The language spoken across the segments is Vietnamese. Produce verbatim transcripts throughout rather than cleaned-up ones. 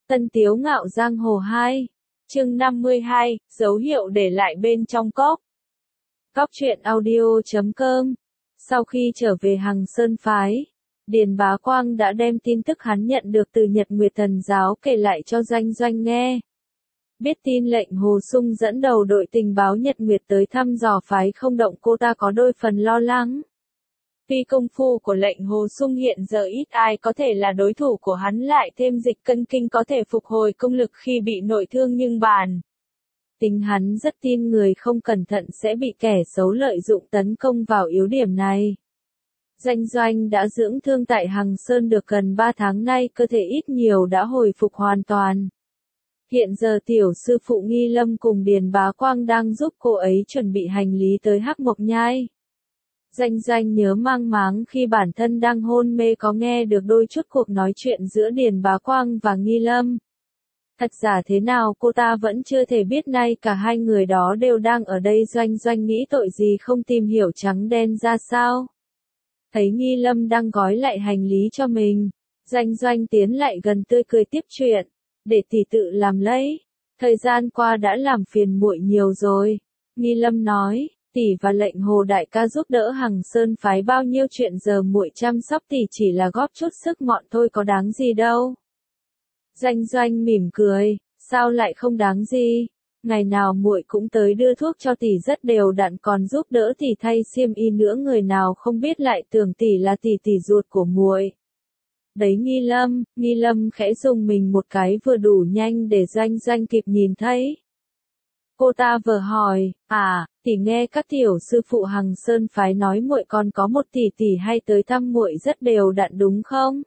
Tân Tiếu Ngạo Giang Hồ hai, chương năm mươi hai, dấu hiệu để lại bên trong cốc. Cóc truyện audio chấm com. Sau khi trở về Hằng Sơn Phái, Điền Bá Quang đã đem tin tức hắn nhận được từ Nhật Nguyệt Thần Giáo kể lại cho Doanh Doanh nghe. Biết tin lệnh Hồ Sung dẫn đầu đội tình báo Nhật Nguyệt tới thăm dò phái không động, cô ta có đôi phần lo lắng. Tuy công phu của lệnh Hồ Sung hiện giờ ít ai có thể là đối thủ của hắn, lại thêm Dịch Cân Kinh có thể phục hồi công lực khi bị nội thương, nhưng bản tính hắn rất tin người không cẩn thận sẽ bị kẻ xấu lợi dụng tấn công vào yếu điểm này. Doanh Doanh đã dưỡng thương tại Hằng Sơn được gần ba tháng nay, cơ thể ít nhiều đã hồi phục hoàn toàn. Hiện giờ tiểu sư phụ Nghi Lâm cùng Điền Bá Quang đang giúp cô ấy chuẩn bị hành lý tới Hắc Mộc Nhai. Doanh Doanh nhớ mang máng khi bản thân đang hôn mê có nghe được đôi chút cuộc nói chuyện giữa Điền Bá Quang và Nghi Lâm. Thật giả thế nào cô ta vẫn chưa thể biết, nay cả hai người đó đều đang ở đây. Doanh Doanh nghĩ tội gì không tìm hiểu trắng đen ra sao. Thấy Nghi Lâm đang gói lại hành lý cho mình, Doanh Doanh tiến lại gần tươi cười tiếp chuyện, để tỷ tự làm lấy. Thời gian qua đã làm phiền muội nhiều rồi. Nghi Lâm nói, tỷ và lệnh Hồ đại ca giúp đỡ Hằng Sơn Phái bao nhiêu chuyện, giờ muội chăm sóc tỷ chỉ là góp chút sức mọn thôi, có đáng gì đâu. Doanh Doanh mỉm cười, sao lại không đáng gì? Ngày nào muội cũng tới đưa thuốc cho tỷ rất đều đặn, còn giúp đỡ tỷ thay xiêm y nữa, người nào không biết lại tưởng tỷ là tỷ tỷ ruột của muội. Đấy Nghi Lâm, Nghi Lâm khẽ dùng mình một cái vừa đủ nhanh để Doanh Doanh kịp nhìn thấy. Cô ta vừa hỏi, à, tỷ nghe các tiểu sư phụ Hằng Sơn Phái nói muội còn có một tỷ tỷ hay tới thăm muội rất đều đặn đúng không?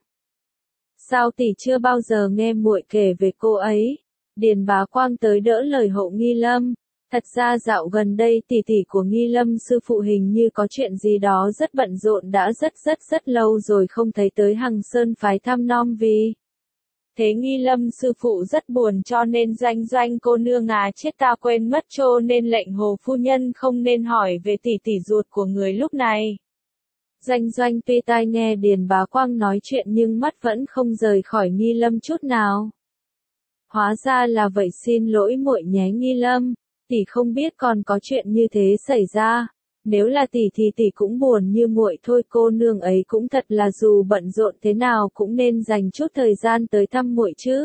Sao tỷ chưa bao giờ nghe muội kể về cô ấy? Điền Bá Quang tới đỡ lời hộ Nghi Lâm. Thật ra dạo gần đây tỷ tỷ của Nghi Lâm sư phụ hình như có chuyện gì đó rất bận rộn, đã rất rất rất lâu rồi không thấy tới Hằng Sơn Phái thăm nom vì. Thế Nghi Lâm sư phụ rất buồn, cho nên Doanh Doanh cô nương à, chết ta quên mất, cho nên lệnh Hồ phu nhân không nên hỏi về tỷ tỷ ruột của người lúc này. Doanh Doanh tuy tai nghe Điền Bá Quang nói chuyện nhưng mắt vẫn không rời khỏi Nghi Lâm chút nào. Hóa ra là vậy, xin lỗi muội nhé Nghi Lâm, tỷ không biết còn có chuyện như thế xảy ra. Nếu là tỷ thì tỷ cũng buồn như muội thôi, cô nương ấy cũng thật là dù bận rộn thế nào cũng nên dành chút thời gian tới thăm muội chứ.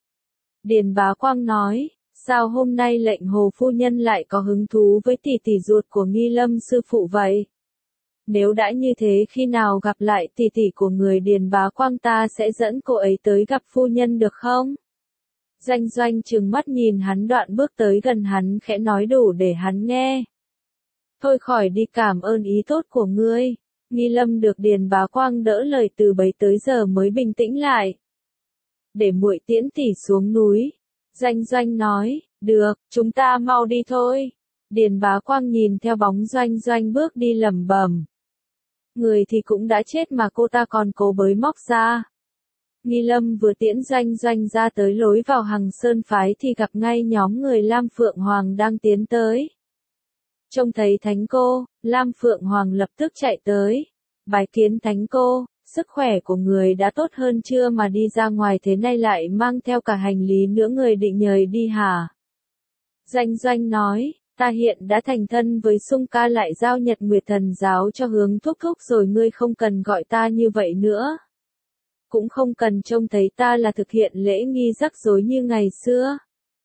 Điền Bá Quang nói, sao hôm nay lệnh Hồ phu nhân lại có hứng thú với tỷ tỷ ruột của Nghi Lâm sư phụ vậy? Nếu đã như thế, khi nào gặp lại tỷ tỷ của người Điền Bá Quang ta sẽ dẫn cô ấy tới gặp phu nhân được không? Doanh Doanh trừng mắt nhìn hắn, đoạn bước tới gần hắn khẽ nói đủ để hắn nghe. Thôi khỏi đi, cảm ơn ý tốt của ngươi. Nghi Lâm được Điền Bá Quang đỡ lời từ bấy tới giờ mới bình tĩnh lại. Để muội tiễn tỷ xuống núi. Doanh Doanh nói, được, chúng ta mau đi thôi. Điền Bá Quang nhìn theo bóng Doanh Doanh bước đi lẩm bẩm. Người thì cũng đã chết mà cô ta còn cố bới móc ra. Nghi Lâm vừa tiễn Doanh Doanh ra tới lối vào Hằng Sơn Phái thì gặp ngay nhóm người Lam Phượng Hoàng đang tiến tới. Trông thấy thánh cô, Lam Phượng Hoàng lập tức chạy tới. Bái kiến thánh cô, sức khỏe của người đã tốt hơn chưa mà đi ra ngoài thế này lại mang theo cả hành lý nữa, người định nhời đi hả? Doanh Doanh nói, ta hiện đã thành thân với Sung ca, lại giao Nhật Nguyệt Thần Giáo cho Hướng thúc thúc rồi, ngươi không cần gọi ta như vậy nữa. Cũng không cần trông thấy ta là thực hiện lễ nghi rắc rối như ngày xưa.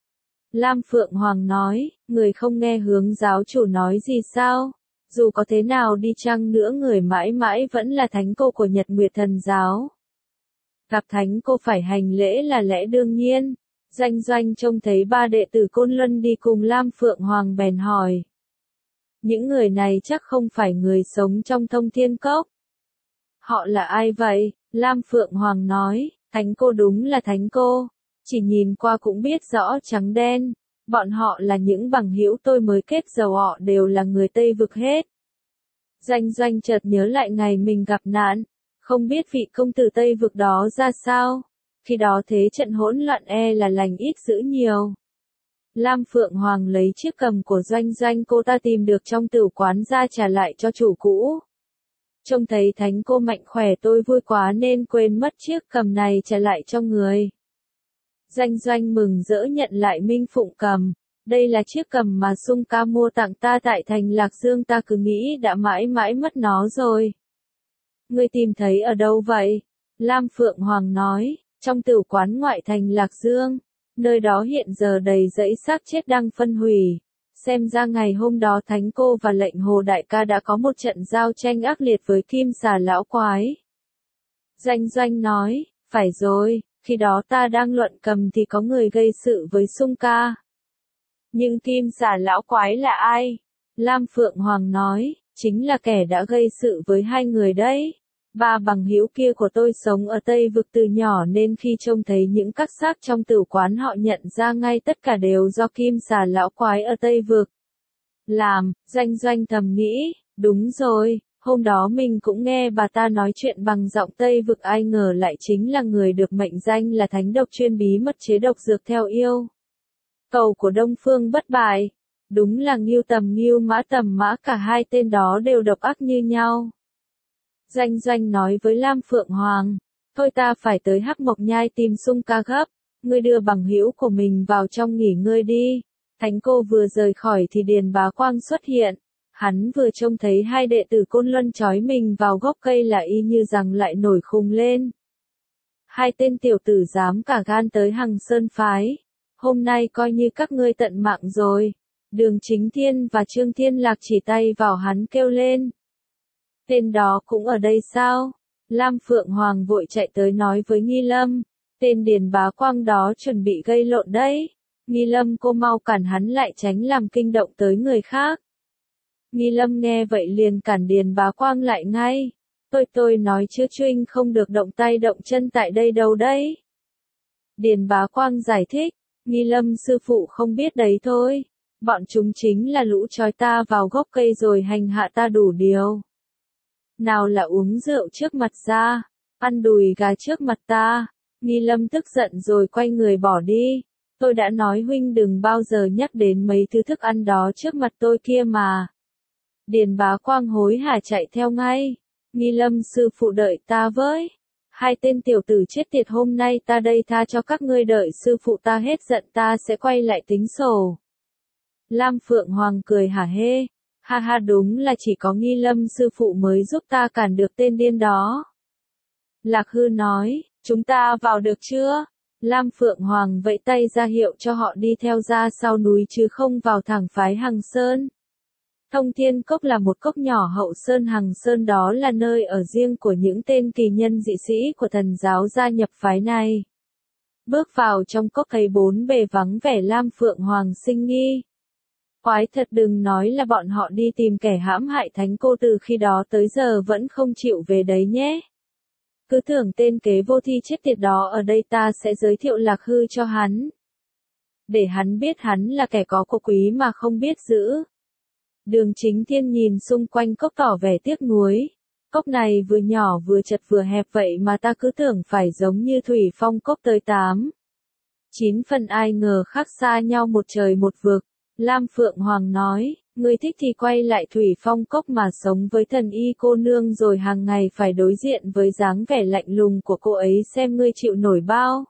Lam Phượng Hoàng nói, người không nghe Hướng giáo chủ nói gì sao? Dù có thế nào đi chăng nữa, người mãi mãi vẫn là thánh cô của Nhật Nguyệt Thần Giáo. Gặp thánh cô phải hành lễ là lẽ đương nhiên. Doanh Doanh trông thấy ba đệ tử Côn Luân đi cùng Lam Phượng Hoàng bèn hỏi. Những người này chắc không phải người sống trong Thông Thiên Cốc. Họ là ai vậy? Lam Phượng Hoàng nói, thánh cô đúng là thánh cô. Chỉ nhìn qua cũng biết rõ trắng đen. Bọn họ là những bằng hữu tôi mới kết giao, họ đều là người Tây Vực hết. Doanh Doanh chợt nhớ lại ngày mình gặp nạn. Không biết vị công tử Tây Vực đó ra sao. Khi đó thế trận hỗn loạn e là lành ít dữ nhiều. Lam Phượng Hoàng lấy chiếc cầm của Doanh Doanh cô ta tìm được trong tửu quán ra trả lại cho chủ cũ. Trông thấy thánh cô mạnh khỏe tôi vui quá nên quên mất chiếc cầm này trả lại cho người. Doanh Doanh mừng rỡ nhận lại Minh Phụng cầm. Đây là chiếc cầm mà Sung ca mua tặng ta tại thành Lạc Dương, ta cứ nghĩ đã mãi mãi mất nó rồi. Ngươi tìm thấy ở đâu vậy? Lam Phượng Hoàng nói, trong tử quán ngoại thành Lạc Dương. Nơi đó hiện giờ đầy rẫy xác chết đang phân hủy. Xem ra ngày hôm đó Thánh Cô và Lệnh Hồ Đại ca đã có một trận giao tranh ác liệt với Kim Xà lão quái. Doanh Doanh nói, phải rồi, khi đó ta đang luận cầm thì có người gây sự với Sung ca. Nhưng Kim Xà lão quái là ai? Lam Phượng Hoàng nói, chính là kẻ đã gây sự với hai người đấy. Ba bằng hữu kia của tôi sống ở Tây Vực từ nhỏ nên khi trông thấy những các xác trong tử quán họ nhận ra ngay tất cả đều do Kim Xà lão quái ở Tây Vực làm. Doanh Doanh thầm nghĩ, đúng rồi, hôm đó mình cũng nghe bà ta nói chuyện bằng giọng Tây Vực, ai ngờ lại chính là người được mệnh danh là thánh độc chuyên bí mật chế độc dược theo yêu cầu của Đông Phương Bất Bại. Đúng là Ngưu Tầm Ngưu, Mã Tầm Mã, cả hai tên đó đều độc ác như nhau. Doanh Doanh nói với Lam Phượng Hoàng, thôi ta phải tới Hắc Mộc Nhai tìm Sung ca gấp, ngươi đưa bằng hữu của mình vào trong nghỉ ngơi đi. Thánh Cô vừa rời khỏi thì Điền Bá Quang xuất hiện, hắn vừa trông thấy hai đệ tử Côn Luân trói mình vào gốc cây là y như rằng lại nổi khùng lên. Hai tên tiểu tử dám cả gan tới Hằng Sơn phái, hôm nay coi như các ngươi tận mạng rồi. Đường Chính Thiên và Trương Thiên Lạc chỉ tay vào hắn kêu lên. Tên đó cũng ở đây sao? Lam Phượng Hoàng vội chạy tới nói với Nghi Lâm, tên Điền Bá Quang đó chuẩn bị gây lộn đấy. Nghi Lâm, cô mau cản hắn lại, tránh làm kinh động tới người khác. Nghi Lâm nghe vậy liền cản Điền Bá Quang lại ngay. Tôi tôi nói chứ Truynh không được động tay động chân tại đây đâu đấy. Điền Bá Quang giải thích, Nghi Lâm sư phụ không biết đấy thôi. Bọn chúng chính là lũ trói ta vào gốc cây rồi hành hạ ta đủ điều. Nào là uống rượu trước mặt ra, ăn đùi gà trước mặt ta. Nghi Lâm tức giận rồi quay người bỏ đi. Tôi đã nói huynh đừng bao giờ nhắc đến mấy thứ thức ăn đó trước mặt tôi kia mà. Điền Bá Quang hối hả chạy theo ngay. Nghi Lâm sư phụ đợi ta với. Hai tên tiểu tử chết tiệt, hôm nay ta đây tha cho các ngươi, đợi sư phụ ta hết giận ta sẽ quay lại tính sổ. Lam Phượng Hoàng cười hả hê. Ha ha, đúng là chỉ có Nghi Lâm sư phụ mới giúp ta cản được tên điên đó. Lạc Hư nói, chúng ta vào được chưa? Lam Phượng Hoàng vẫy tay ra hiệu cho họ đi theo ra sau núi chứ không vào thẳng phái Hằng Sơn. Thông Thiên Cốc là một cốc nhỏ hậu sơn Hằng Sơn, đó là nơi ở riêng của những tên kỳ nhân dị sĩ của thần giáo gia nhập phái này. Bước vào trong cốc thấy bốn bề vắng vẻ, Lam Phượng Hoàng sinh nghi. Quái thật, đừng nói là bọn họ đi tìm kẻ hãm hại Thánh Cô từ khi đó tới giờ vẫn không chịu về đấy nhé. Cứ tưởng tên kế vô thi chết tiệt đó ở đây, ta sẽ giới thiệu Lạc Hư cho hắn. Để hắn biết hắn là kẻ có của quý mà không biết giữ. Đường Chính Thiên nhìn xung quanh cốc tỏ vẻ tiếc nuối. Cốc này vừa nhỏ vừa chật vừa hẹp vậy mà ta cứ tưởng phải giống như Thủy Phong Cốc tới tám. Chín phần, ai ngờ khác xa nhau một trời một vực. Lam Phượng Hoàng nói, ngươi thích thì quay lại Thủy Phong Cốc mà sống với thần y cô nương rồi hàng ngày phải đối diện với dáng vẻ lạnh lùng của cô ấy, xem ngươi chịu nổi bao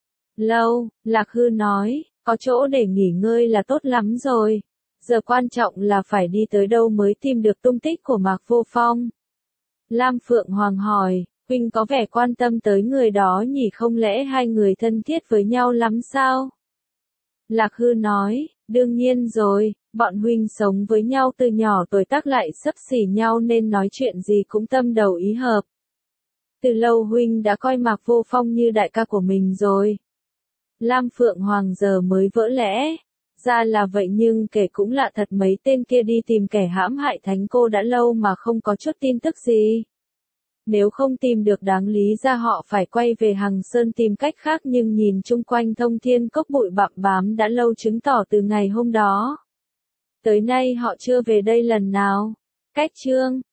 lâu. Lạc Hư nói, có chỗ để nghỉ ngơi là tốt lắm rồi. Giờ quan trọng là phải đi tới đâu mới tìm được tung tích của Mạc Vô Phong. Lam Phượng Hoàng hỏi, huynh có vẻ quan tâm tới người đó nhỉ, không lẽ hai người thân thiết với nhau lắm sao? Lạc Hư nói, đương nhiên rồi, bọn huynh sống với nhau từ nhỏ, tuổi tác lại xấp xỉ nhau nên nói chuyện gì cũng tâm đầu ý hợp. Từ lâu huynh đã coi Mạc Vô Phong như đại ca của mình rồi. Lam Phượng Hoàng giờ mới vỡ lẽ. Ra là vậy, nhưng kể cũng lạ thật, mấy tên kia đi tìm kẻ hãm hại Thánh Cô đã lâu mà không có chút tin tức gì. Nếu không tìm được đáng lý ra họ phải quay về Hằng Sơn tìm cách khác, nhưng nhìn chung quanh Thông Thiên Cốc bụi bặm bám đã lâu, chứng tỏ từ ngày hôm đó tới nay họ chưa về đây lần nào. Cách chương